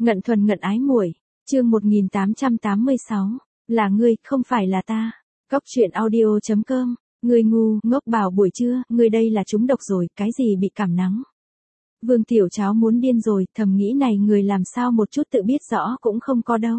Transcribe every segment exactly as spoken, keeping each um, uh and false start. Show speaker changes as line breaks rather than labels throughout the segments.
Ngận thuần ngận ái muội, chương một nghìn tám trăm tám mươi sáu, là ngươi, không phải là ta. Cóc truyện audio chấm com, ngươi ngu, ngốc bảo buổi trưa, ngươi đây là trúng độc rồi, cái gì bị cảm nắng. Vương Tiểu Cháo muốn điên rồi, thầm nghĩ này người làm sao một chút tự biết rõ cũng không có đâu.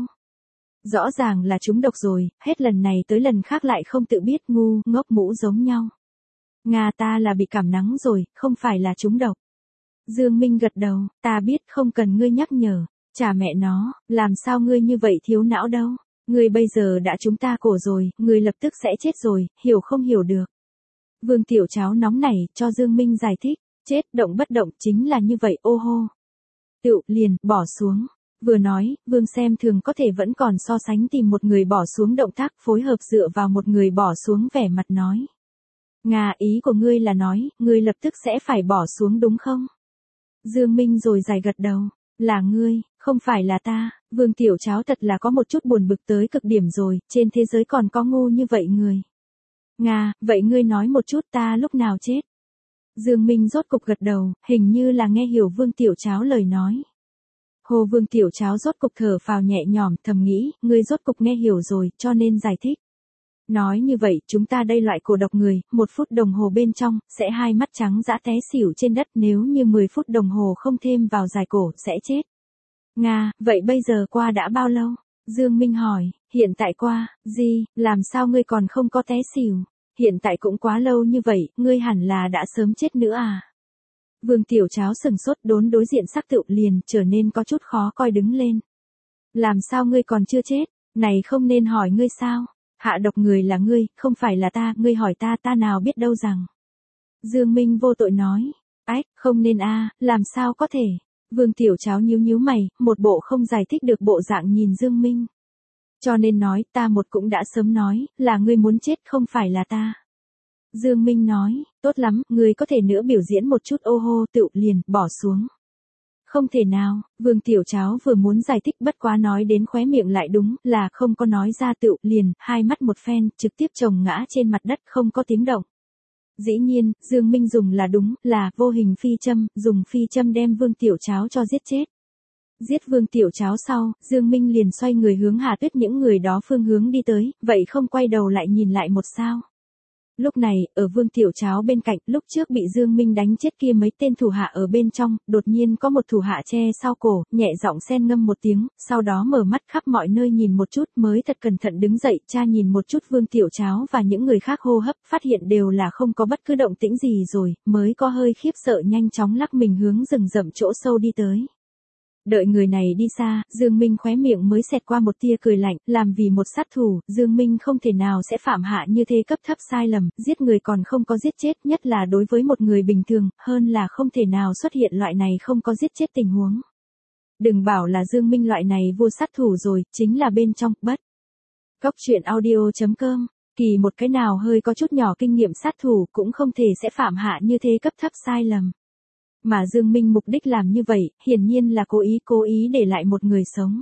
Rõ ràng là trúng độc rồi, hết lần này tới lần khác lại không tự biết, ngu, ngốc mũ giống nhau. Nga, ta là bị cảm nắng rồi, không phải là trúng độc. Dương Minh gật đầu, ta biết, không cần ngươi nhắc nhở. Chà mẹ nó, làm sao ngươi như vậy thiếu não đâu. Ngươi bây giờ đã trúng ta cổ rồi, ngươi lập tức sẽ chết rồi, hiểu không hiểu được. Vương Tiểu Cháo nóng nảy, cho Dương Minh giải thích, chết, động bất động, chính là như vậy, ô hô. Tựu, liền, bỏ xuống. Vừa nói, Vương xem thường có thể vẫn còn so sánh tìm một người bỏ xuống động tác phối hợp dựa vào một người bỏ xuống vẻ mặt nói. Nga, ý của ngươi là nói, ngươi lập tức sẽ phải bỏ xuống đúng không? Dương Minh rồi dài gật đầu, là ngươi, không phải là ta. Vương Tiểu Cháo thật là có một chút buồn bực tới cực điểm rồi, trên thế giới còn có ngu như vậy người. Nga, vậy ngươi nói một chút ta lúc nào chết? Dương Minh rốt cục gật đầu, hình như là nghe hiểu Vương Tiểu Cháo lời nói. Hồ Vương Tiểu Cháo rốt cục thở phào nhẹ nhõm, thầm nghĩ, ngươi rốt cục nghe hiểu rồi, cho nên giải thích. Nói như vậy, chúng ta đây loại cổ độc người, một phút đồng hồ bên trong, sẽ hai mắt trắng dã té xỉu trên đất, nếu như mười phút đồng hồ không thêm vào giải cổ, sẽ chết. Nga, vậy bây giờ qua đã bao lâu? Dương Minh hỏi, hiện tại qua, gì, làm sao ngươi còn không có té xỉu? Hiện tại cũng quá lâu như vậy, ngươi hẳn là đã sớm chết nữa à? Vương Tiểu Cháo sừng sốt, đốn đối diện sắc tựu liền, trở nên có chút khó coi đứng lên. Làm sao ngươi còn chưa chết? Này không nên hỏi ngươi sao? Hạ độc người là ngươi, không phải là ta, ngươi hỏi ta, ta nào biết đâu rằng. Dương Minh vô tội nói, ách, không nên a, làm sao có thể. Vương Tiểu Cháo nhíu nhíu mày, một bộ không giải thích được bộ dạng nhìn Dương Minh. Cho nên nói, ta một cũng đã sớm nói, là ngươi muốn chết không phải là ta. Dương Minh nói, tốt lắm, ngươi có thể nữa biểu diễn một chút ô hô tựu liền, bỏ xuống. Không thể nào, Vương Tiểu Cháo vừa muốn giải thích bất quá nói đến khóe miệng lại đúng là không có nói ra tựu liền, hai mắt một phen, trực tiếp chồng ngã trên mặt đất không có tiếng động. Dĩ nhiên, Dương Minh dùng là đúng, là vô hình phi châm, dùng phi châm đem Vương Tiểu Cháo cho giết chết. Giết Vương Tiểu Cháo sau, Dương Minh liền xoay người hướng Hà Tuyết những người đó phương hướng đi tới, vậy không quay đầu lại nhìn lại một sao. Lúc này, ở Vương Tiểu Cháo bên cạnh, lúc trước bị Dương Minh đánh chết kia mấy tên thủ hạ ở bên trong, đột nhiên có một thủ hạ che sau cổ, nhẹ giọng xen ngâm một tiếng, sau đó mở mắt khắp mọi nơi nhìn một chút mới thật cẩn thận đứng dậy, tra nhìn một chút Vương Tiểu Cháo và những người khác hô hấp, phát hiện đều là không có bất cứ động tĩnh gì rồi, mới có hơi khiếp sợ nhanh chóng lắc mình hướng rừng rậm chỗ sâu đi tới. Đợi người này đi xa, Dương Minh khóe miệng mới xẹt qua một tia cười lạnh, làm vì một sát thủ, Dương Minh không thể nào sẽ phạm hạ như thế cấp thấp sai lầm, giết người còn không có giết chết, nhất là đối với một người bình thường, hơn là không thể nào xuất hiện loại này không có giết chết tình huống. Đừng bảo là Dương Minh loại này vô sát thủ rồi, chính là bên trong, bất. Cóc truyện audio chấm com, kỳ một cái nào hơi có chút nhỏ kinh nghiệm sát thủ cũng không thể sẽ phạm hạ như thế cấp thấp sai lầm. Mà Dương Minh mục đích làm như vậy, hiển nhiên là cố ý cố ý để lại một người sống.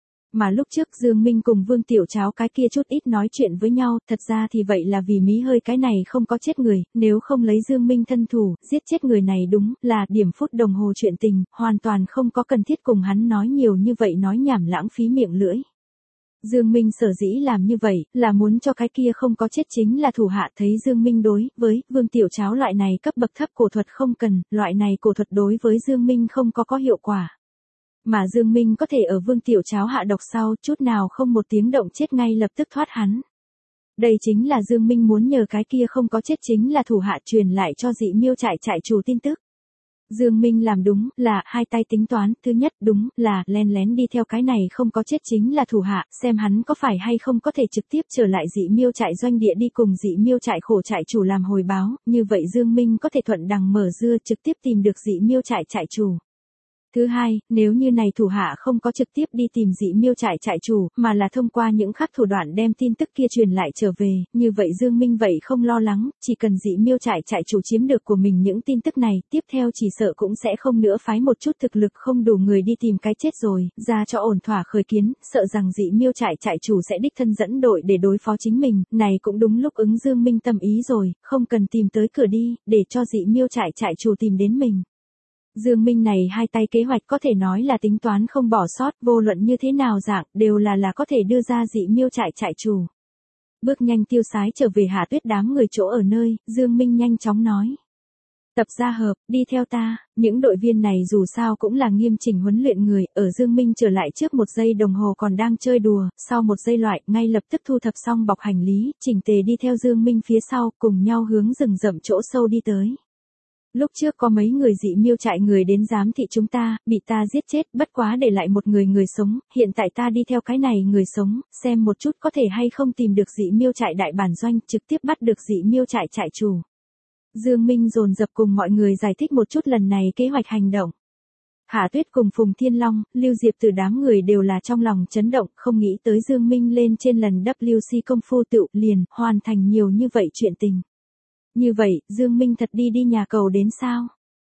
Mà lúc trước Dương Minh cùng Vương Tiểu Cháo cái kia chút ít nói chuyện với nhau, thật ra thì vậy là vì mí hơi cái này không có chết người, nếu không lấy Dương Minh thân thủ, giết chết người này đúng là điểm phút đồng hồ chuyện tình, hoàn toàn không có cần thiết cùng hắn nói nhiều như vậy nói nhảm lãng phí miệng lưỡi. Dương Minh sở dĩ làm như vậy, là muốn cho cái kia không có chết chính là thủ hạ thấy Dương Minh đối với Vương Tiểu Cháo loại này cấp bậc thấp cổ thuật không cần, loại này cổ thuật đối với Dương Minh không có có hiệu quả. Mà Dương Minh có thể ở Vương Tiểu Cháo hạ độc sau, chút nào không một tiếng động chết ngay lập tức thoát hắn. Đây chính là Dương Minh muốn nhờ cái kia không có chết chính là thủ hạ truyền lại cho Dị Miêu trại trại chủ tin tức. Dương Minh làm đúng là hai tay tính toán, thứ nhất đúng là len lén đi theo cái này không có chết chính là thủ hạ, xem hắn có phải hay không có thể trực tiếp trở lại Dị Miêu trại doanh địa đi cùng Dị Miêu trại khổ trại chủ làm hồi báo, như vậy Dương Minh có thể thuận đằng mở dưa trực tiếp tìm được Dị Miêu trại trại chủ. Thứ hai, nếu như này thủ hạ không có trực tiếp đi tìm Dị Miêu trại trại chủ, mà là thông qua những khác thủ đoạn đem tin tức kia truyền lại trở về, như vậy Dương Minh vậy không lo lắng, chỉ cần Dị Miêu trại trại chủ chiếm được của mình những tin tức này, tiếp theo chỉ sợ cũng sẽ không nữa phái một chút thực lực không đủ người đi tìm cái chết rồi, ra cho ổn thỏa khởi kiến, sợ rằng Dị Miêu trại trại chủ sẽ đích thân dẫn đội để đối phó chính mình, này cũng đúng lúc ứng Dương Minh tâm ý rồi, không cần tìm tới cửa đi, để cho Dị Miêu trại trại chủ tìm đến mình. Dương Minh này hai tay kế hoạch có thể nói là tính toán không bỏ sót, vô luận như thế nào dạng, đều là là có thể đưa ra dị miêu trại trại chủ. Bước nhanh tiêu sái trở về Hạ Tuyết đám người chỗ ở nơi, Dương Minh nhanh chóng nói. Tập gia hợp, đi theo ta, những đội viên này dù sao cũng là nghiêm chỉnh huấn luyện người, ở Dương Minh trở lại trước một giây đồng hồ còn đang chơi đùa, sau một giây loại, ngay lập tức thu thập xong bọc hành lý, chỉnh tề đi theo Dương Minh phía sau, cùng nhau hướng rừng rậm chỗ sâu đi tới. Lúc trước có mấy người dị miêu trại người đến giám thị chúng ta, bị ta giết chết, bất quá để lại một người người sống, hiện tại ta đi theo cái này người sống, xem một chút có thể hay không tìm được dị miêu trại đại bản doanh, trực tiếp bắt được dị miêu trại trại chủ. Dương Minh dồn dập cùng mọi người giải thích một chút lần này kế hoạch hành động. Hạ Tuyết cùng Phùng Thiên Long, Lưu Diệp từ đám người đều là trong lòng chấn động, không nghĩ tới Dương Minh lên trên lần W C công phu tựu liền, hoàn thành nhiều như vậy chuyện tình. Như vậy, Dương Minh thật đi đi nhà cầu đến sao?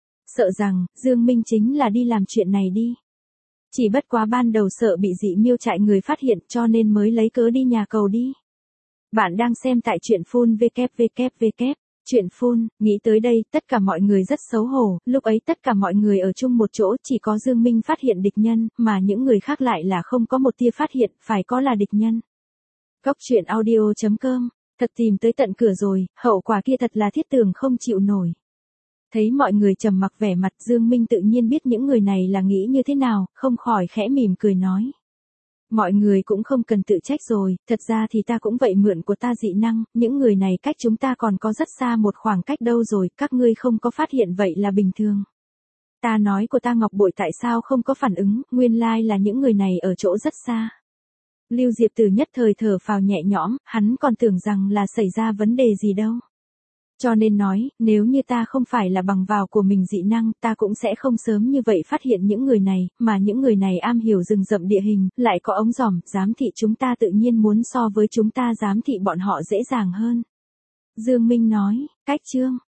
Sợ rằng, Dương Minh chính là đi làm chuyện này đi. Chỉ bất quá ban đầu sợ bị dị miêu trại người phát hiện cho nên mới lấy cớ đi nhà cầu đi. Bạn đang xem tại truyện phun vê kép vê kép vê kép. Chuyện phun, nghĩ tới đây, tất cả mọi người rất xấu hổ, lúc ấy tất cả mọi người ở chung một chỗ, chỉ có Dương Minh phát hiện địch nhân, mà những người khác lại là không có một tia phát hiện, phải có là địch nhân. Cốc truyện audio chấm com, thật tìm tới tận cửa rồi, hậu quả kia thật là thiết tường không chịu nổi. Thấy mọi người trầm mặc vẻ mặt, Dương Minh tự nhiên biết những người này là nghĩ như thế nào, không khỏi khẽ mỉm cười nói. Mọi người cũng không cần tự trách rồi, thật ra thì ta cũng vậy mượn của ta dị năng, những người này cách chúng ta còn có rất xa một khoảng cách đâu rồi, các ngươi không có phát hiện vậy là bình thường. Ta nói của ta ngọc bội tại sao không có phản ứng, nguyên lai là những người này ở chỗ rất xa. Lưu Diệp Từ nhất thời thở phào nhẹ nhõm, hắn còn tưởng rằng là xảy ra vấn đề gì đâu. Cho nên nói, nếu như ta không phải là bằng vào của mình dị năng, ta cũng sẽ không sớm như vậy phát hiện những người này, mà những người này am hiểu rừng rậm địa hình, lại có ống dòm, giám thị chúng ta tự nhiên muốn so với chúng ta giám thị bọn họ dễ dàng hơn. Dương Minh nói, cách chương,